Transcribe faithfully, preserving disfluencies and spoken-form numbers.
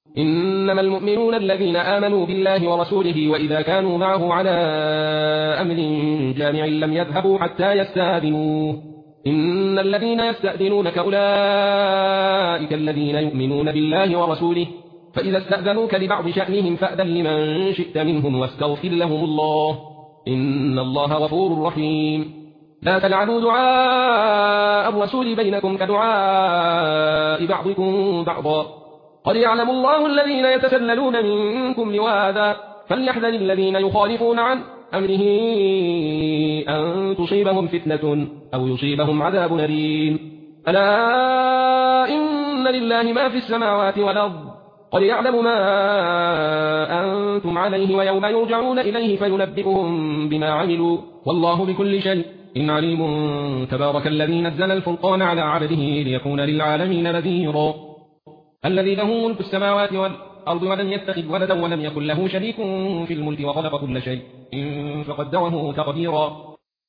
إنما المؤمنون الذين آمنوا بالله ورسوله وإذا كانوا معه على أمر جامع لم يذهبوا حتى يستأذنوه إن الذين يستأذنونك أولئك الذين يؤمنون بالله ورسوله فإذا استأذنوك لبعض شأنهم فأذن لمن شئت منهم واستغفر لهم الله إن الله غفور رحيم لا تلعنوا دعاء الرسول بينكم كدعاء بعضكم بعضا قد يعلم الله الذين يتسللون منكم لواذا فليحذر الذين يخالفون عن أمره أن تصيبهم فتنة أو يصيبهم عذاب أليم ألا إن لله ما في السماوات والأرض قد يعلم ما أنتم عليه ويوم يرجعون إليه فينبئهم بما عملوا والله بكل شيء إن عليم تبارك الذي نزل الفرقان على عبده ليكون للعالمين نذيرا الذي له ملك السماوات والأرض ولم يتخذ ولدا ولم يكن له شريك في الملك وخلق كل شيء فقدره تقديرا